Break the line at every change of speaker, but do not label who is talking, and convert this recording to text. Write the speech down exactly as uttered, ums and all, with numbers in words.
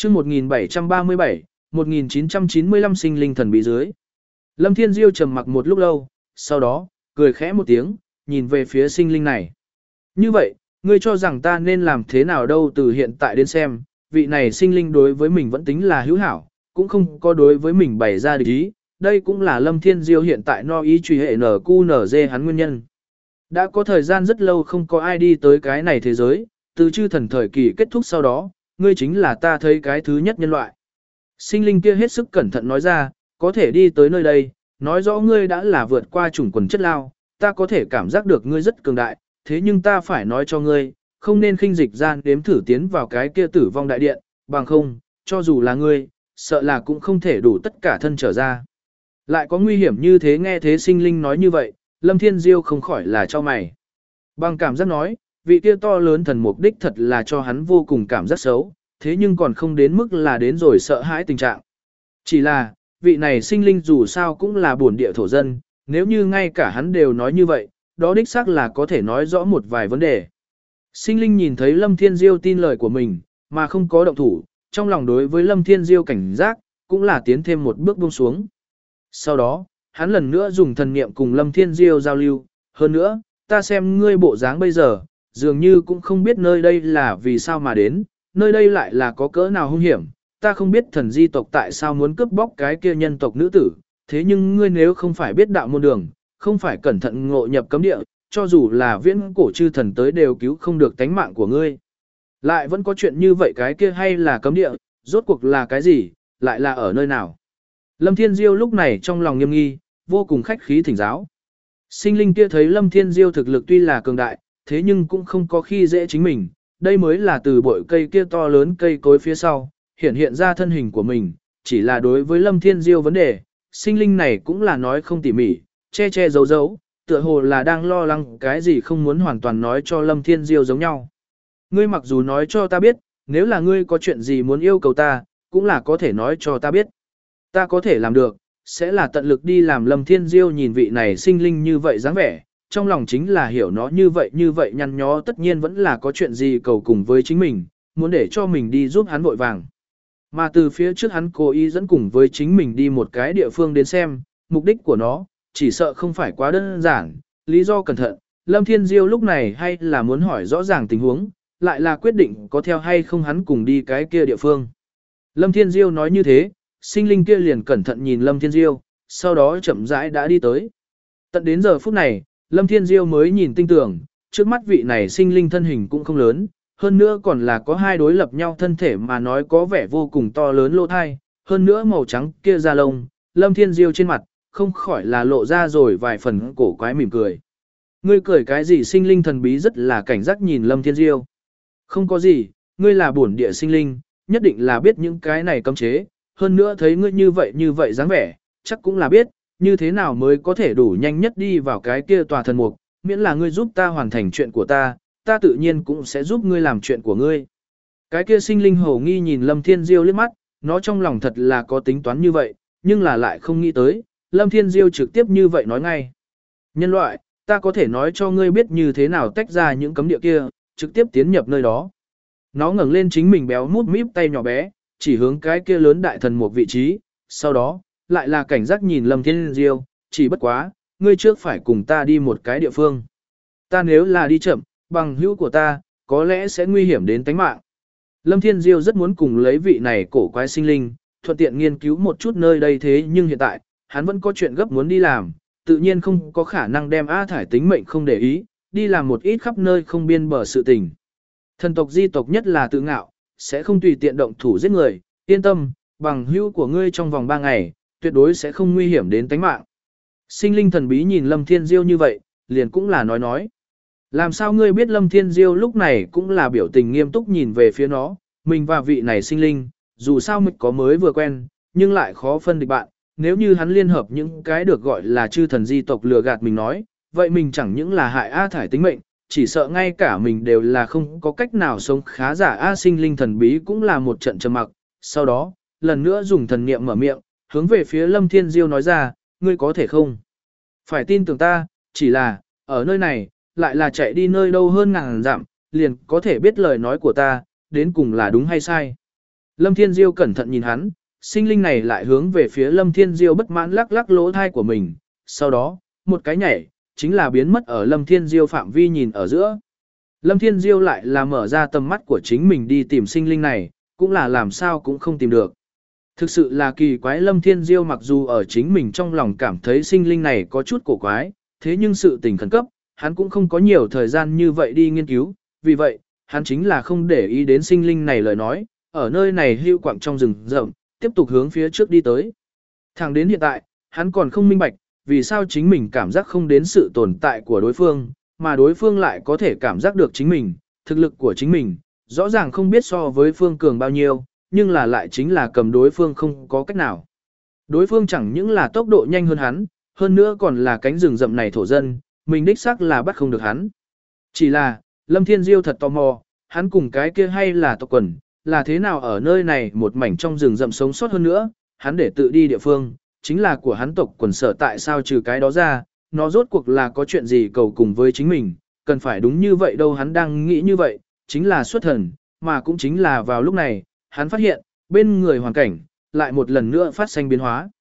chương một nghìn bảy trăm ba mươi bảy, một nghìn chín trăm chín mươi lăm sinh linh thần bí dưới. Lâm Thiên Diêu trầm mặc một lúc lâu, sau đó, cười khẽ một tiếng, nhìn về phía sinh linh này. Như vậy, ngươi cho rằng ta nên làm thế nào đâu? Từ hiện tại đến xem, vị này sinh linh đối với mình vẫn tính là hữu hảo, cũng không có đối với mình bày ra địch ý. Đây cũng là Lâm Thiên Diêu hiện tại no ý truy hệ nở cu nở dê hắn nguyên nhân. Đã có thời gian rất lâu không có ai đi tới cái này thế giới, từ chư thần thời kỳ kết thúc sau đó, ngươi chính là ta thấy cái thứ nhất nhân loại. Sinh linh kia hết sức cẩn thận nói ra, có thể đi tới nơi đây, nói rõ ngươi đã là vượt qua chủng quần chất lao, ta có thể cảm giác được ngươi rất cường đại, thế nhưng ta phải nói cho ngươi, không nên khinh dịch gian đếm thử tiến vào cái kia tử vong đại điện, bằng không, cho dù là ngươi, sợ là cũng không thể đủ tất cả thân trở ra. Lại có nguy hiểm như thế. Nghe thế sinh linh nói như vậy, Lâm Thiên Diêu không khỏi là cho mày. Bằng cảm giác nói, vị kia to lớn thần mục đích thật là cho hắn vô cùng cảm giác xấu, thế nhưng còn không đến mức là đến rồi sợ hãi tình trạng. Chỉ là, vị này sinh linh dù sao cũng là bổn địa thổ dân, nếu như ngay cả hắn đều nói như vậy, đó đích xác là có thể nói rõ một vài vấn đề. Sinh linh nhìn thấy Lâm Thiên Diêu tin lời của mình, mà không có động thủ, trong lòng đối với Lâm Thiên Diêu cảnh giác, cũng là tiến thêm một bước buông xuống. Sau đó, hắn lần nữa dùng thần niệm cùng Lâm Thiên Diêu giao lưu, hơn nữa, ta xem ngươi bộ dáng bây giờ, dường như cũng không biết nơi đây là vì sao mà đến, nơi đây lại là có cỡ nào hung hiểm, ta không biết thần di tộc tại sao muốn cướp bóc cái kia nhân tộc nữ tử, thế nhưng ngươi nếu không phải biết đạo môn đường, không phải cẩn thận ngộ nhập cấm địa, cho dù là viễn cổ chư thần tới đều cứu không được tánh mạng của ngươi. Lại vẫn có chuyện như vậy, cái kia hay là cấm địa, rốt cuộc là cái gì, lại là ở nơi nào? Lâm Thiên Diêu lúc này trong lòng nghiêm nghi, vô cùng khách khí thỉnh giáo. Sinh linh kia thấy Lâm Thiên Diêu thực lực tuy là cường đại, thế nhưng cũng không có khi dễ chính mình, đây mới là từ bội cây kia to lớn cây cối phía sau, hiện hiện ra thân hình của mình, chỉ là đối với Lâm Thiên Diêu vấn đề, sinh linh này cũng là nói không tỉ mỉ, che che giấu giấu, tựa hồ là đang lo lắng cái gì không muốn hoàn toàn nói cho Lâm Thiên Diêu giống nhau. Ngươi mặc dù nói cho ta biết, nếu là ngươi có chuyện gì muốn yêu cầu ta, cũng là có thể nói cho ta biết. Ta có thể làm được, sẽ là tận lực đi làm. Lâm Thiên Diêu nhìn vị này sinh linh như vậy dáng vẻ, trong lòng chính là hiểu nó như vậy như vậy nhăn nhó tất nhiên vẫn là có chuyện gì cầu cùng với chính mình, muốn để cho mình đi giúp hắn vội vàng. Mà từ phía trước hắn cố ý dẫn cùng với chính mình đi một cái địa phương đến xem, mục đích của nó, chỉ sợ không phải quá đơn giản, lý do cẩn thận, Lâm Thiên Diêu lúc này hay là muốn hỏi rõ ràng tình huống, lại là quyết định có theo hay không hắn cùng đi cái kia địa phương. Lâm Thiên Diêu nói như thế, sinh linh kia liền cẩn thận nhìn Lâm Thiên Diêu, sau đó chậm rãi đã đi tới. Tận đến giờ phút này, Lâm Thiên Diêu mới nhìn tinh tưởng, trước mắt vị này sinh linh thân hình cũng không lớn, hơn nữa còn là có hai đối lập nhau thân thể mà nói có vẻ vô cùng to lớn lỗ thai, hơn nữa màu trắng kia da lông, Lâm Thiên Diêu trên mặt, không khỏi là lộ ra rồi vài phần cổ quái mỉm cười. Ngươi cười cái gì? Sinh linh thần bí rất là cảnh giác nhìn Lâm Thiên Diêu. Không có gì, ngươi là bổn địa sinh linh, nhất định là biết những cái này cấm chế, hơn nữa thấy ngươi như vậy như vậy dáng vẻ, chắc cũng là biết, như thế nào mới có thể đủ nhanh nhất đi vào cái kia tòa thần mục, miễn là ngươi giúp ta hoàn thành chuyện của ta, ta tự nhiên cũng sẽ giúp ngươi làm chuyện của ngươi. Cái kia sinh linh hổ nghi nhìn Lâm Thiên Diêu liếc mắt, nó trong lòng thật là có tính toán như vậy, nhưng là lại không nghĩ tới, Lâm Thiên Diêu trực tiếp như vậy nói ngay. Nhân loại, ta có thể nói cho ngươi biết như thế nào tách ra những cấm địa kia, trực tiếp tiến nhập nơi đó. Nó ngẩng lên chính mình béo mút míp tay nhỏ bé, chỉ hướng cái kia lớn đại thần một vị trí, sau đó, lại là cảnh giác nhìn Lâm Thiên Diêu, chỉ bất quá, ngươi trước phải cùng ta đi một cái địa phương. Ta nếu là đi chậm, bằng hữu của ta, có lẽ sẽ nguy hiểm đến tánh mạng. Lâm Thiên Diêu rất muốn cùng lấy vị này cổ quái sinh linh, thuận tiện nghiên cứu một chút nơi đây, thế nhưng hiện tại, hắn vẫn có chuyện gấp muốn đi làm, tự nhiên không có khả năng đem A Thải tính mệnh không để ý, đi làm một ít khắp nơi không biên bờ sự tình. Thần tộc di tộc nhất là tự ngạo, sẽ không tùy tiện động thủ giết người, yên tâm, bằng hữu của ngươi trong vòng ba ngày, tuyệt đối sẽ không nguy hiểm đến tánh mạng. Sinh linh thần bí nhìn Lâm Thiên Diêu như vậy, liền cũng là nói nói. Làm sao ngươi biết? Lâm Thiên Diêu lúc này cũng là biểu tình nghiêm túc nhìn về phía nó, mình và vị này sinh linh, dù sao mình có mới vừa quen, nhưng lại khó phân địch bạn, nếu như hắn liên hợp những cái được gọi là chư thần di tộc lừa gạt mình nói, vậy mình chẳng những là hại A Thải tính mệnh, chỉ sợ ngay cả mình đều là không có cách nào sống khá giả. A sinh linh thần bí cũng là một trận trầm mặc, sau đó, lần nữa dùng thần niệm mở miệng, hướng về phía Lâm Thiên Diêu nói ra, ngươi có thể không phải tin tưởng ta, chỉ là, ở nơi này, lại là chạy đi nơi đâu hơn ngàn dặm, liền có thể biết lời nói của ta, đến cùng là đúng hay sai. Lâm Thiên Diêu cẩn thận nhìn hắn, sinh linh này lại hướng về phía Lâm Thiên Diêu bất mãn lắc lắc lỗ thai của mình, sau đó, một cái nhảy, chính là biến mất ở Lâm Thiên Diêu phạm vi nhìn ở giữa. Lâm Thiên Diêu lại là mở ra tầm mắt của chính mình đi tìm sinh linh này, cũng là làm sao cũng không tìm được. Thực sự là kỳ quái, Lâm Thiên Diêu mặc dù ở chính mình trong lòng cảm thấy sinh linh này có chút cổ quái, thế nhưng sự tình khẩn cấp, hắn cũng không có nhiều thời gian như vậy đi nghiên cứu, vì vậy, hắn chính là không để ý đến sinh linh này lời nói, ở nơi này hưu quạng trong rừng rậm, tiếp tục hướng phía trước đi tới. Thẳng đến hiện tại, hắn còn không minh bạch, vì sao chính mình cảm giác không đến sự tồn tại của đối phương, mà đối phương lại có thể cảm giác được chính mình, thực lực của chính mình, rõ ràng không biết so với phương cường bao nhiêu, nhưng là lại chính là cầm đối phương không có cách nào. Đối phương chẳng những là tốc độ nhanh hơn hắn, hơn nữa còn là cánh rừng rậm này thổ dân, mình đích xác là bắt không được hắn. Chỉ là, Lâm Thiên Diêu thật tò mò, hắn cùng cái kia hay là tộc quần, là thế nào ở nơi này một mảnh trong rừng rậm sống sót hơn nữa, hắn để tự đi địa phương, chính là của hắn tộc quần sở tại sao trừ cái đó ra, nó rốt cuộc là có chuyện gì cầu cùng với chính mình, cần phải đúng như vậy đâu, hắn đang nghĩ như vậy, chính là xuất thần, mà cũng chính là vào lúc này, hắn phát hiện, bên người hoàn cảnh, lại một lần nữa phát sinh biến hóa.